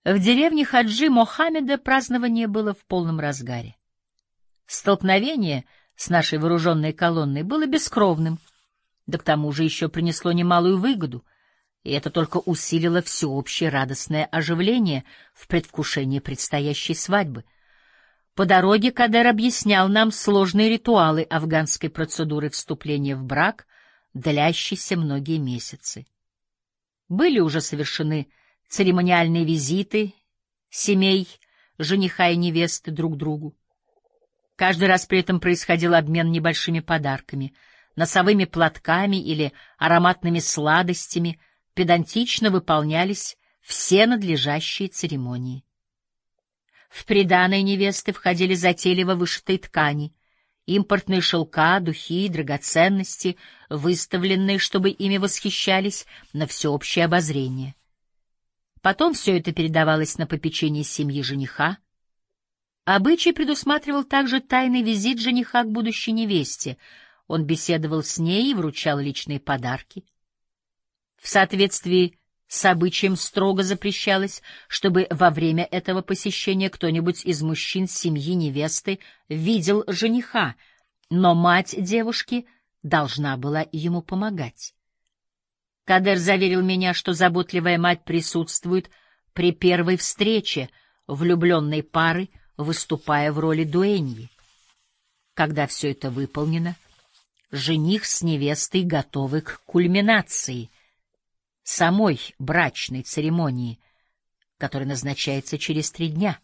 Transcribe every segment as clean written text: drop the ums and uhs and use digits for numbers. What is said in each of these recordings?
В деревне Хаджи Мохаммеда празднование было в полном разгаре. Столкновение с нашей вооруженной колонной было бескровным, да к тому же еще принесло немалую выгоду, и это только усилило всеобщее радостное оживление в предвкушении предстоящей свадьбы. По дороге Кадер объяснял нам сложные ритуалы афганской процедуры вступления в брак, длящейся многие месяцы. Были уже совершены церемониальные визиты семей жениха и невесты друг другу. Каждый раз при этом происходил обмен небольшими подарками, носовыми платками или ароматными сладостями, педантично выполнялись все надлежащие церемонии. В приданое невесты входили затейливо вышитые ткани, импортные шелка, духи, драгоценности, выставленные, чтобы ими восхищались, на всеобщее обозрение. Потом все это передавалось на попечение семьи жениха. Обычай предусматривал также тайный визит жениха к будущей невесте. Он беседовал с ней и вручал личные подарки. В соответствии с обычаем строго запрещалось, чтобы во время этого посещения кто-нибудь из мужчин семьи невесты видел жениха, но мать девушки должна была ему помогать. Кадер заверил меня, что заботливая мать присутствует при первой встрече влюбленной пары, выступая в роли дуэньи. Когда все это выполнено, жених с невестой готовы к кульминации самой брачной церемонии, которая назначается через 3 дня.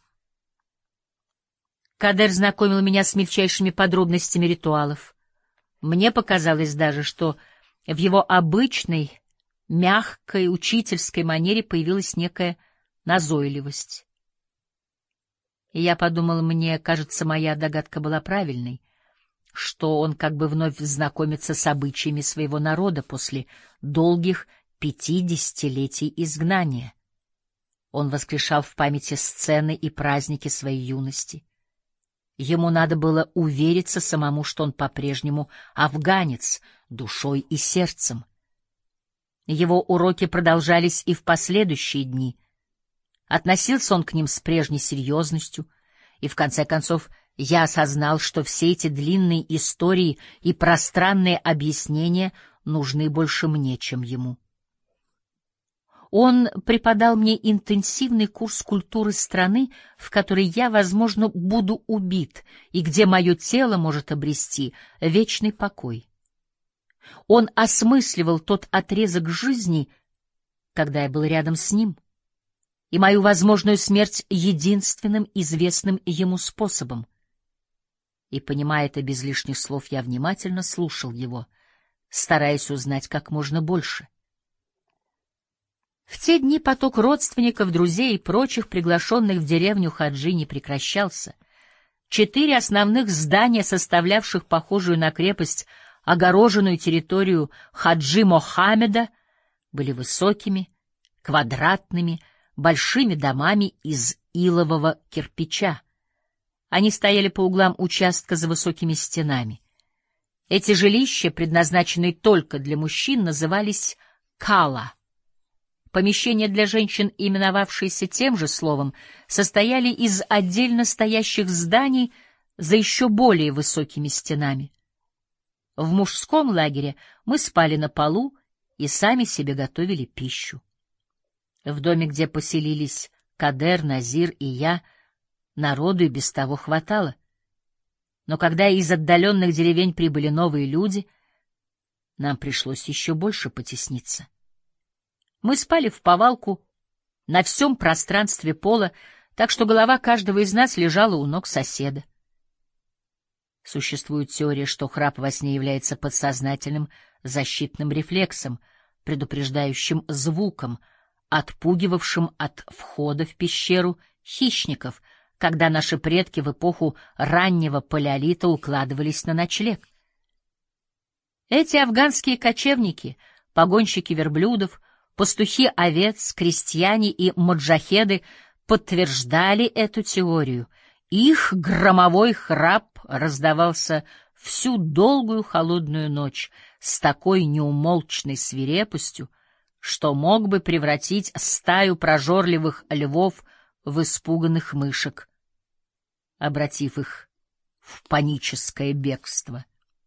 Кадер знакомил меня с мельчайшими подробностями ритуалов. Мне показалось даже, что в его обычной, мягкой, учительской манере появилась некая назойливость. И я подумал, мне кажется, моя догадка была правильной, что он как бы вновь знакомится с обычаями своего народа после долгих 50-летий изгнания. Он воскрешал в памяти сцены и праздники своей юности. Ему надо было увериться самому, что он по-прежнему афганец, душой и сердцем. Его уроки продолжались и в последующие дни. Относился он к ним с прежней серьезностью, и в конце концов я осознал, что все эти длинные истории и пространные объяснения нужны больше мне, чем ему. Он преподал мне интенсивный курс культуры страны, в которой я, возможно, буду убит, и где мое тело может обрести вечный покой. Он осмысливал тот отрезок жизни, когда я был рядом с ним, и мою возможную смерть единственным известным ему способом. И, понимая это без лишних слов, я внимательно слушал его, стараясь узнать как можно больше. В те дни поток родственников, друзей и прочих приглашенных в деревню Хаджи не прекращался. 4 основных здания, составлявших похожую на крепость огороженную территорию Хаджи Мохаммеда, были высокими, квадратными, большими домами из илового кирпича. Они стояли по углам участка за высокими стенами. Эти жилища, предназначенные только для мужчин, назывались кала. Помещения для женщин, именовавшиеся тем же словом, состояли из отдельно стоящих зданий за еще более высокими стенами. В мужском лагере мы спали на полу и сами себе готовили пищу. В доме, где поселились Кадер, Назир и я, народу и без того хватало. Но когда из отдаленных деревень прибыли новые люди, нам пришлось еще больше потесниться. Мы спали вповалку на всем пространстве пола, так что голова каждого из нас лежала у ног соседа. Существует теория, что храп во сне является подсознательным защитным рефлексом, предупреждающим звуком, отпугивавшим от входа в пещеру хищников, когда наши предки в эпоху раннего палеолита укладывались на ночлег. Эти афганские кочевники, погонщики верблюдов, пастухи овец, крестьяне и маджахеды подтверждали эту теорию. Их громовой храп раздавался всю долгую холодную ночь с такой неумолчной свирепостью, что мог бы превратить стаю прожорливых львов в испуганных мышек, обратив их в паническое бегство.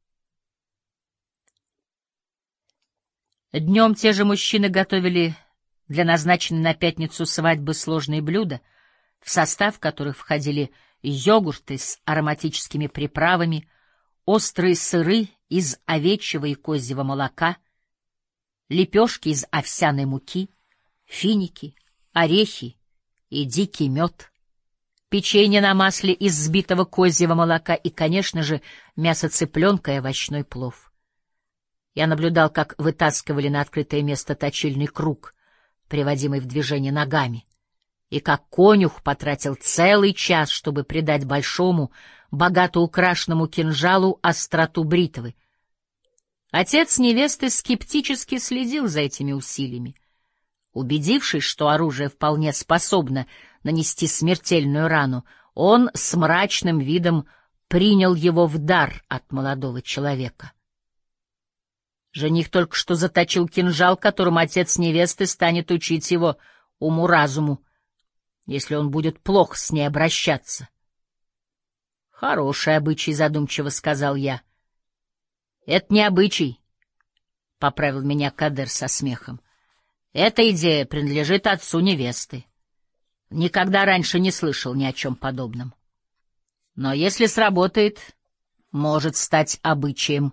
Днем те же мужчины готовили для назначенной на пятницу свадьбы сложные блюда, в состав которых входили йогурты с ароматическими приправами, острые сыры из овечьего и козьего молока, лепешки из овсяной муки, финики, орехи и дикий мед, печенье на масле из взбитого козьего молока и, конечно же, мясо цыпленка и овощной плов. Я наблюдал, как вытаскивали на открытое место точильный круг, приводимый в движение ногами, и как конюх потратил целый час, чтобы придать большому, богато украшенному кинжалу остроту бритвы. Отец невесты скептически следил за этими усилиями. Убедившись, что оружие вполне способно нанести смертельную рану, он с мрачным видом принял его в дар от молодого человека. Жених только что заточил кинжал, которым отец невесты станет учить его уму-разуму, если он будет плохо с ней обращаться. — Хороший обычай, — задумчиво сказал я. — Это не обычай, — поправил меня Кадер со смехом. — Эта идея принадлежит отцу невесты. Никогда раньше не слышал ни о чем подобном. Но если сработает, может стать обычаем.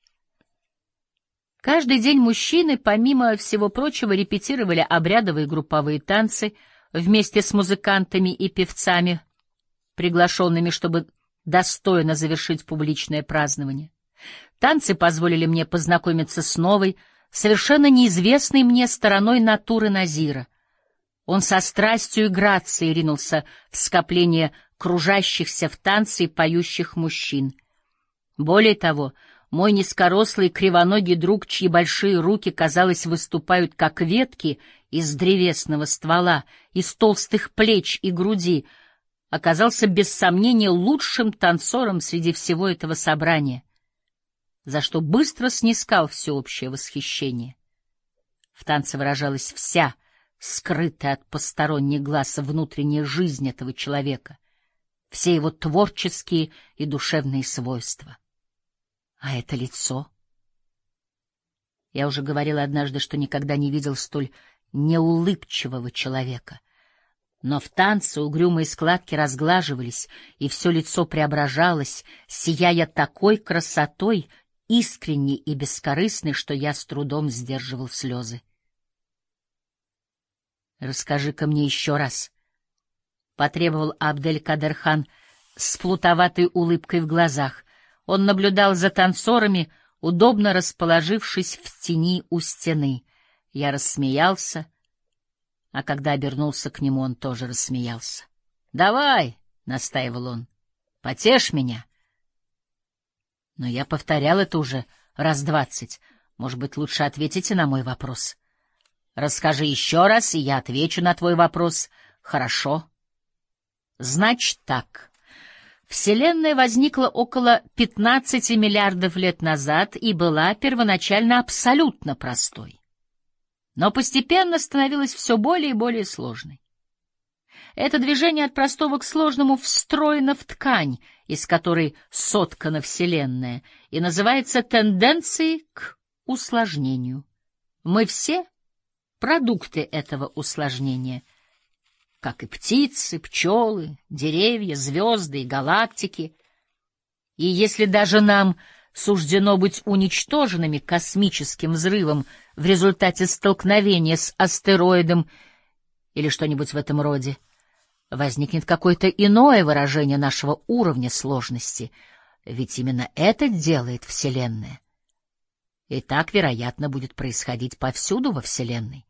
Каждый день мужчины, помимо всего прочего, репетировали обрядовые групповые танцы вместе с музыкантами и певцами, приглашенными, чтобы достойно завершить публичное празднование. Танцы позволили мне познакомиться с новой, совершенно неизвестной мне стороной натуры Назира. Он со страстью и грацией ринулся в скопление кружащихся в танце и поющих мужчин. Более того, мой низкорослый кривоногий друг, чьи большие руки, казалось, выступают как ветки из древесного ствола, из толстых плеч и груди, оказался без сомнения лучшим танцором среди всего этого собрания, за что быстро снискал всеобщее восхищение. В танце выражалась вся скрытая от посторонних глаз внутренняя жизнь этого человека, все его творческие и душевные свойства. А это лицо... Я уже говорил однажды, что никогда не видел столь неулыбчивого человека. Но в танце угрюмые складки разглаживались, и все лицо преображалось, сияя такой красотой, искренней и бескорыстной, что я с трудом сдерживал слезы. «Расскажи-ка мне еще раз», — потребовал Абдель-Кадер-хан с плутоватой улыбкой в глазах. Он наблюдал за танцорами, удобно расположившись в тени у стены. Я рассмеялся, а когда обернулся к нему, он тоже рассмеялся. — Давай, — настаивал он, — потешь меня. Но я повторял это уже раз 20. Может быть, лучше ответите на мой вопрос? Расскажи еще раз, и я отвечу на твой вопрос. Хорошо. Значит так. Вселенная возникла около 15 миллиардов лет назад и была первоначально абсолютно простой, но постепенно становилась все более и более сложной. Это движение от простого к сложному встроено в ткань, из которой соткана Вселенная, и называется тенденцией к усложнению. Мы все продукты этого усложнения, как и птицы, пчелы, деревья, звезды и галактики. И если даже нам суждено быть уничтоженными космическим взрывом в результате столкновения с астероидом или что-нибудь в этом роде, возникнет какое-то иное выражение нашего уровня сложности, ведь именно это делает Вселенная. И так, вероятно, будет происходить повсюду во Вселенной.